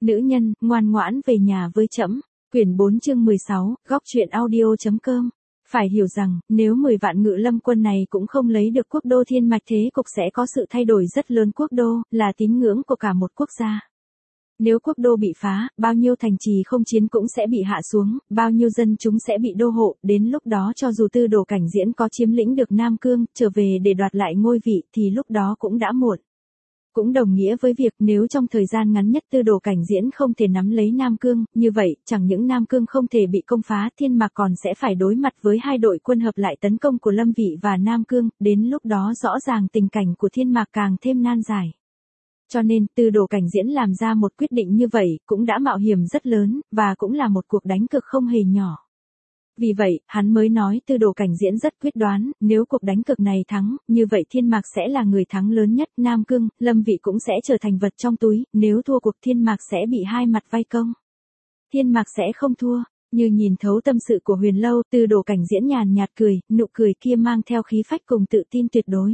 Nữ nhân, ngoan ngoãn về nhà với trẫm. Quyển 4 chương 16, góc truyện audio.com. Phải hiểu rằng, nếu 10 vạn ngự lâm quân này cũng không lấy được quốc đô Thiên Mạch, thế cục sẽ có sự thay đổi rất lớn. Quốc đô, là tín ngưỡng của cả một quốc gia. Nếu quốc đô bị phá, bao nhiêu thành trì không chiến cũng sẽ bị hạ xuống, bao nhiêu dân chúng sẽ bị đô hộ, đến lúc đó cho dù Tư Đồ Cảnh Diễn có chiếm lĩnh được Nam Cương, trở về để đoạt lại ngôi vị, thì lúc đó cũng đã muộn. Cũng đồng nghĩa với việc nếu trong thời gian ngắn nhất Tư Đồ Cảnh Diễn không thể nắm lấy Nam Cương, như vậy, chẳng những Nam Cương không thể bị công phá, Thiên Mạc còn sẽ phải đối mặt với hai đội quân hợp lại tấn công của Lâm Vị và Nam Cương, đến lúc đó rõ ràng tình cảnh của Thiên Mạc càng thêm nan giải. Cho nên, Tư Đồ Cảnh Diễn làm ra một quyết định như vậy, cũng đã mạo hiểm rất lớn, và cũng là một cuộc đánh cược không hề nhỏ. Vì vậy, hắn mới nói Tư Đồ Cảnh Diễn rất quyết đoán, nếu cuộc đánh cược này thắng, như vậy Thiên Mạc sẽ là người thắng lớn nhất, Nam Cương, Lâm Vị cũng sẽ trở thành vật trong túi, nếu thua cuộc Thiên Mạc sẽ bị hai mặt vây công. Thiên Mạc sẽ không thua, như nhìn thấu tâm sự của Huyền Lâu, Tư Đồ Cảnh Diễn nhàn nhạt cười, nụ cười kia mang theo khí phách cùng tự tin tuyệt đối.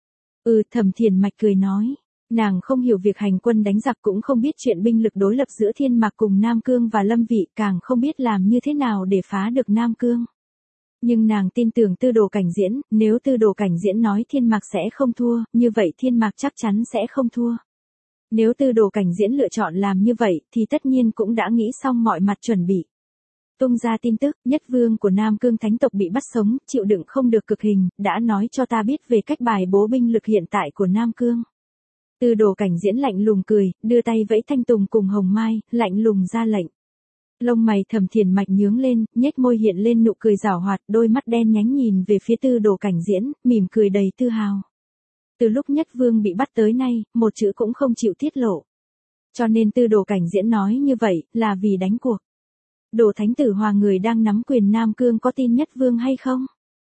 Thẩm Thiền Mạch cười nói. Nàng không hiểu việc hành quân đánh giặc, cũng không biết chuyện binh lực đối lập giữa Thiên Mạc cùng Nam Cương và Lâm Vị, càng không biết làm như thế nào để phá được Nam Cương. Nhưng nàng tin tưởng Tư Đồ Cảnh Diễn, nếu Tư Đồ Cảnh Diễn nói Thiên Mạc sẽ không thua, như vậy Thiên Mạc chắc chắn sẽ không thua. Nếu Tư Đồ Cảnh Diễn lựa chọn làm như vậy, thì tất nhiên cũng đã nghĩ xong mọi mặt chuẩn bị. Tung ra tin tức, nhất vương của Nam Cương Thánh tộc bị bắt sống, chịu đựng không được cực hình, đã nói cho ta biết về cách bài bố binh lực hiện tại của Nam Cương. Tư Đồ Cảnh Diễn lạnh lùng cười, đưa tay vẫy Thanh Tùng cùng Hồng Mai, lạnh lùng ra lệnh. Lông mày Thẩm Thiền Mạch nhướng lên, nhếch môi hiện lên nụ cười giảo hoạt, đôi mắt đen nhánh nhìn về phía Tư Đồ Cảnh Diễn, mỉm cười đầy tự hào. Từ lúc Nhất Vương bị bắt tới nay, một chữ cũng không chịu tiết lộ. Cho nên Tư Đồ Cảnh Diễn nói như vậy, là vì đánh cuộc. Đồ Thánh Tử Hòa người đang nắm quyền Nam Cương có tin Nhất Vương hay không?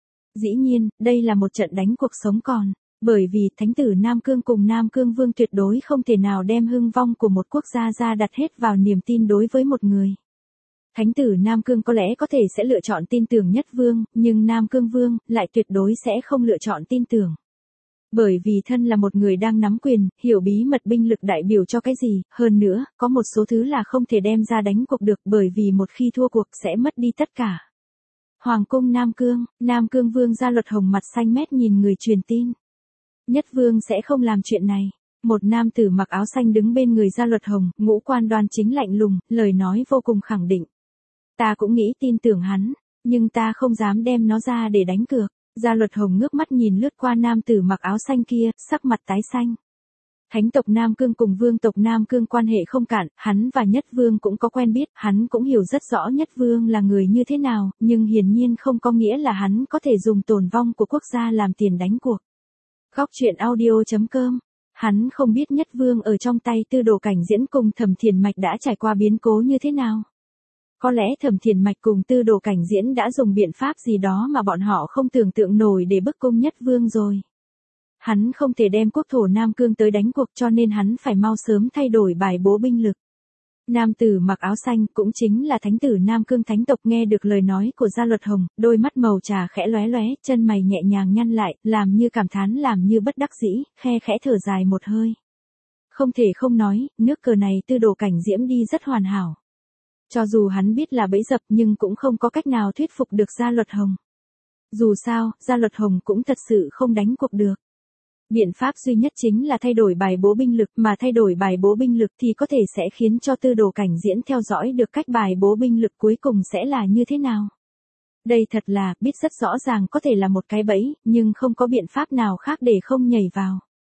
Dĩ nhiên, đây là một trận đánh cuộc sống còn. Bởi vì Thánh tử Nam Cương cùng Nam Cương Vương tuyệt đối không thể nào đem hưng vong của một quốc gia ra đặt hết vào niềm tin đối với một người. Thánh tử Nam Cương có lẽ có thể sẽ lựa chọn tin tưởng Nhất Vương, nhưng Nam Cương Vương lại tuyệt đối sẽ không lựa chọn tin tưởng. Bởi vì thân là một người đang nắm quyền, hiểu bí mật binh lực đại biểu cho cái gì, hơn nữa, có một số thứ là không thể đem ra đánh cuộc được bởi vì một khi thua cuộc sẽ mất đi tất cả. Hoàng cung Nam Cương Vương Gia Luật Hồng mặt xanh mét nhìn người truyền tin. Nhất Vương sẽ không làm chuyện này. Một nam tử mặc áo xanh đứng bên người Gia Luật Hồng, ngũ quan đoan chính lạnh lùng, lời nói vô cùng khẳng định. Ta cũng nghĩ tin tưởng hắn, nhưng ta không dám đem nó ra để đánh cược. Gia Luật Hồng ngước mắt nhìn lướt qua nam tử mặc áo xanh kia, sắc mặt tái xanh. Thánh tộc Nam Cương cùng Vương tộc Nam Cương quan hệ không cạn, hắn và Nhất Vương cũng có quen biết, hắn cũng hiểu rất rõ Nhất Vương là người như thế nào, nhưng hiển nhiên không có nghĩa là hắn có thể dùng tổn vong của quốc gia làm tiền đánh cuộc. Góc truyện audio.com. Hắn không biết Nhất Vương ở trong tay Tư Đồ Cảnh Diễn cùng Thẩm Thiền Mạch đã trải qua biến cố như thế nào. Có lẽ Thẩm Thiền Mạch cùng Tư Đồ Cảnh Diễn đã dùng biện pháp gì đó mà bọn họ không tưởng tượng nổi để bức cung Nhất Vương rồi. Hắn không thể đem quốc thổ Nam Cương tới đánh cuộc, cho nên hắn phải mau sớm thay đổi bài bố binh lực. Nam tử mặc áo xanh cũng chính là Thánh tử Nam Cương Thánh tộc nghe được lời nói của Gia Luật Hồng, đôi mắt màu trà khẽ lóe lóe, chân mày nhẹ nhàng nhăn lại, làm như cảm thán làm như bất đắc dĩ, khe khẽ thở dài một hơi. Không thể không nói, nước cờ này Tư Đồ Cảnh Diễn đi rất hoàn hảo. Cho dù hắn biết là bẫy dập nhưng cũng không có cách nào thuyết phục được Gia Luật Hồng. Dù sao, Gia Luật Hồng cũng thật sự không đánh cuộc được. Biện pháp duy nhất chính là thay đổi bài bố binh lực, mà thay đổi bài bố binh lực thì có thể sẽ khiến cho Tư Đồ Cảnh Diễn theo dõi được cách bài bố binh lực cuối cùng sẽ là như thế nào. Đây thật là, biết rất rõ ràng có thể là một cái bẫy, nhưng không có biện pháp nào khác để không nhảy vào.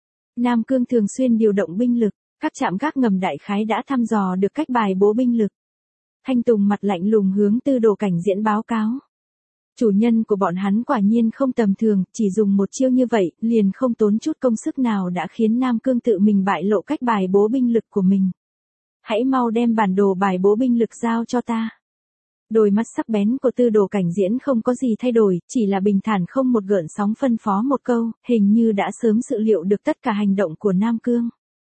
Nam Cương thường xuyên điều động binh lực, các trạm gác ngầm đại khái đã thăm dò được cách bài bố binh lực. Thanh Tùng mặt lạnh lùng hướng Tư Đồ Cảnh Diễn báo cáo. Chủ nhân của bọn hắn quả nhiên không tầm thường, chỉ dùng một chiêu như vậy, liền không tốn chút công sức nào đã khiến Nam Cương tự mình bại lộ cách bài bố binh lực của mình. Hãy mau đem bản đồ bài bố binh lực giao cho ta. Đôi mắt sắc bén của Tư Đồ Cảnh Diễn không có gì thay đổi, chỉ là bình thản không một gợn sóng phân phó một câu, hình như đã sớm dự liệu được tất cả hành động của Nam Cương.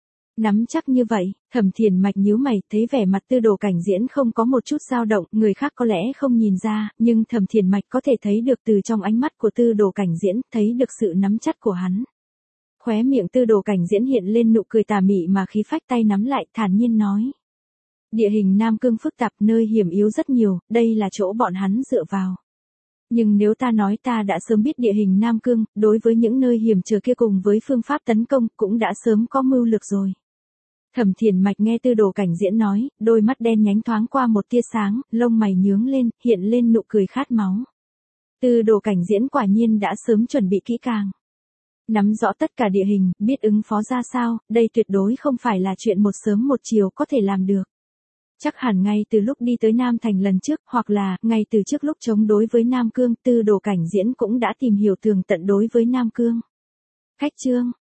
Nắm chắc như vậy, Thẩm Thiền Mạch nhíu mày, thấy vẻ mặt Tư Đồ Cảnh Diễn không có một chút dao động, người khác có lẽ không nhìn ra, nhưng Thẩm Thiền Mạch có thể thấy được từ trong ánh mắt của Tư Đồ Cảnh Diễn, thấy được sự nắm chắc của hắn. Khóe miệng Tư Đồ Cảnh Diễn hiện lên nụ cười tà mị mà khí phách tay nắm lại, thản nhiên nói. Địa hình Nam Cương phức tạp, nơi hiểm yếu rất nhiều, đây là chỗ bọn hắn dựa vào. Nhưng nếu ta nói ta đã sớm biết địa hình Nam Cương, đối với những nơi hiểm trở kia cùng với phương pháp tấn công, cũng đã sớm có mưu lược rồi. Thẩm Thiền Mạch nghe Tư Đồ Cảnh Diễn nói, đôi mắt đen nhánh thoáng qua một tia sáng, lông mày nhướng lên, hiện lên nụ cười khát máu. Tư Đồ Cảnh Diễn quả nhiên đã sớm chuẩn bị kỹ càng. Nắm rõ tất cả địa hình, biết ứng phó ra sao, đây tuyệt đối không phải là chuyện một sớm một chiều có thể làm được. Chắc hẳn ngay từ lúc đi tới Nam Thành lần trước, hoặc là, ngay từ trước lúc chống đối với Nam Cương, Tư Đồ Cảnh Diễn cũng đã tìm hiểu tường tận đối với Nam Cương. Khách trương,